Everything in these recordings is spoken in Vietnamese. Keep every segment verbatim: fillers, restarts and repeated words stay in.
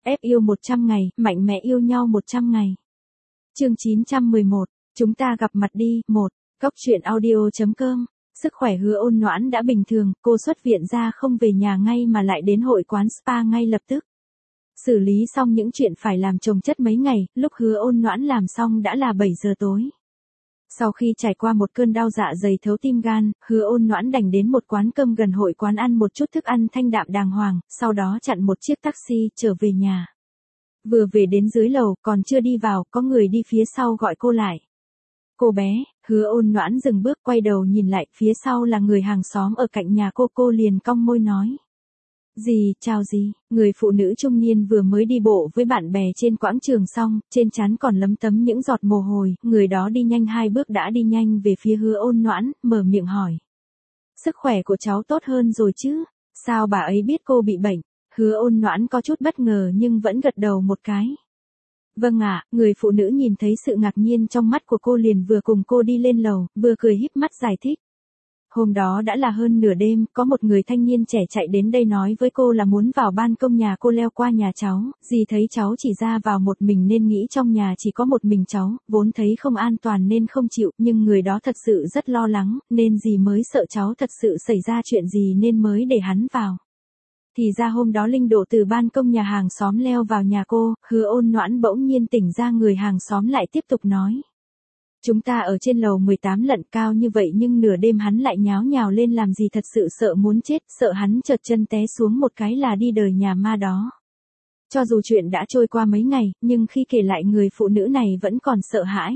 ép yêu một trăm ngày, mạnh mẽ yêu nhau một trăm ngày. Chương chín trăm mười một, chúng ta gặp mặt đi, một. Cốc truyện audio chấm com. Sức khỏe Hứa Ôn Noãn đã bình thường, cô xuất viện ra không về nhà ngay mà lại đến hội quán spa ngay lập tức. Xử lý xong những chuyện phải làm chồng chất mấy ngày, lúc Hứa Ôn Noãn làm xong đã là bảy giờ tối. Sau khi trải qua một cơn đau dạ dày thấu tim gan, Hứa Ôn Noãn đành đến một quán cơm gần hội quán ăn một chút thức ăn thanh đạm đàng hoàng, sau đó chặn một chiếc taxi trở về nhà. Vừa về đến dưới lầu, còn chưa đi vào, có người đi phía sau gọi cô lại. Cô bé, Hứa Ôn Noãn dừng bước quay đầu nhìn lại, phía sau là người hàng xóm ở cạnh nhà cô, cô liền cong môi nói. Gì, chào gì, người phụ nữ trung niên vừa mới đi bộ với bạn bè trên quãng trường xong, trên trán còn lấm tấm những giọt mồ hôi, người đó đi nhanh hai bước đã đi nhanh về phía Hứa Ôn Noãn, mở miệng hỏi. Sức khỏe của cháu tốt hơn rồi chứ, sao bà ấy biết cô bị bệnh? Hứa Ôn Noãn có chút bất ngờ nhưng vẫn gật đầu một cái. Vâng ạ, người phụ nữ nhìn thấy sự ngạc nhiên trong mắt của cô liền vừa cùng cô đi lên lầu, vừa cười híp mắt giải thích. Hôm đó đã là hơn nửa đêm, có một người thanh niên trẻ chạy đến đây nói với cô là muốn vào ban công nhà cô leo qua nhà cháu, dì thấy cháu chỉ ra vào một mình nên nghĩ trong nhà chỉ có một mình cháu, vốn thấy không an toàn nên không chịu, nhưng người đó thật sự rất lo lắng, nên dì mới sợ cháu thật sự xảy ra chuyện gì nên mới để hắn vào. Thì ra hôm đó Linh đổ từ ban công nhà hàng xóm leo vào nhà cô, Hứa Ôn Noãn bỗng nhiên tỉnh ra, người hàng xóm lại tiếp tục nói. Chúng ta ở trên lầu mười tám lận cao như vậy nhưng nửa đêm hắn lại nháo nhào lên làm gì, thật sự sợ muốn chết, sợ hắn trượt chân té xuống một cái là đi đời nhà ma đó. Cho dù chuyện đã trôi qua mấy ngày, nhưng khi kể lại người phụ nữ này vẫn còn sợ hãi.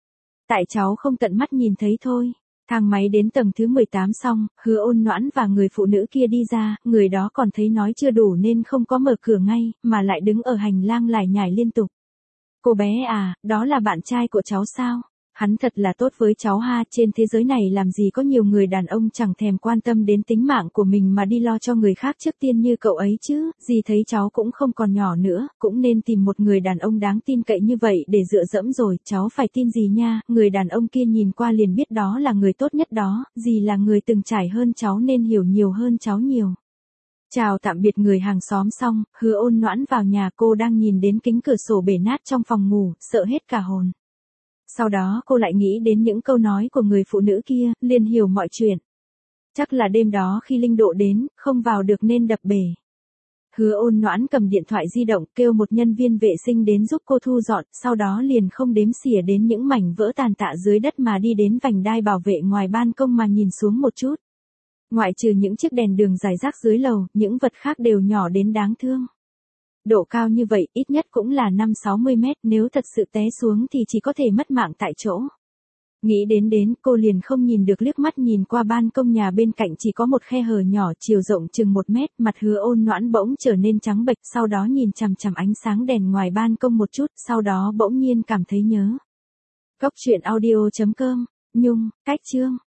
Tại cháu không tận mắt nhìn thấy thôi. Thang máy đến tầng thứ mười tám xong, Hứa Ôn Noãn và người phụ nữ kia đi ra, người đó còn thấy nói chưa đủ nên không có mở cửa ngay, mà lại đứng ở hành lang lải nhải liên tục. Cô bé à, đó là bạn trai của cháu sao? Hắn thật là tốt với cháu ha, trên thế giới này làm gì có nhiều người đàn ông chẳng thèm quan tâm đến tính mạng của mình mà đi lo cho người khác trước tiên như cậu ấy chứ, dì thấy cháu cũng không còn nhỏ nữa, cũng nên tìm một người đàn ông đáng tin cậy như vậy để dựa dẫm rồi, cháu phải tin dì nha, người đàn ông kia nhìn qua liền biết đó là người tốt nhất đó, dì là người từng trải hơn cháu nên hiểu nhiều hơn cháu nhiều. Chào tạm biệt người hàng xóm xong, Hứa Ôn Noãn vào nhà, cô đang nhìn đến kính cửa sổ bể nát trong phòng ngủ, sợ hết cả hồn. Sau đó cô lại nghĩ đến những câu nói của người phụ nữ kia, liền hiểu mọi chuyện. Chắc là đêm đó khi Linh Độ đến, không vào được nên đập bể. Hứa Ôn Noãn cầm điện thoại di động kêu một nhân viên vệ sinh đến giúp cô thu dọn, sau đó liền không đếm xỉa đến những mảnh vỡ tàn tạ dưới đất mà đi đến vành đai bảo vệ ngoài ban công mà nhìn xuống một chút. Ngoại trừ những chiếc đèn đường rải rác dưới lầu, những vật khác đều nhỏ đến đáng thương. Độ cao như vậy ít nhất cũng là năm sáu mươi mét, nếu thật sự té xuống thì chỉ có thể mất mạng tại chỗ. Nghĩ đến đến, cô liền không nhìn được, liếc mắt nhìn qua ban công nhà bên cạnh chỉ có một khe hở nhỏ chiều rộng chừng một mét, mặt Hứa Ôn Noãn bỗng trở nên trắng bệch, sau đó nhìn chằm chằm ánh sáng đèn ngoài ban công một chút, sau đó bỗng nhiên cảm thấy nhớ. Cốc truyện audio chấm com, Nhung, cách chương.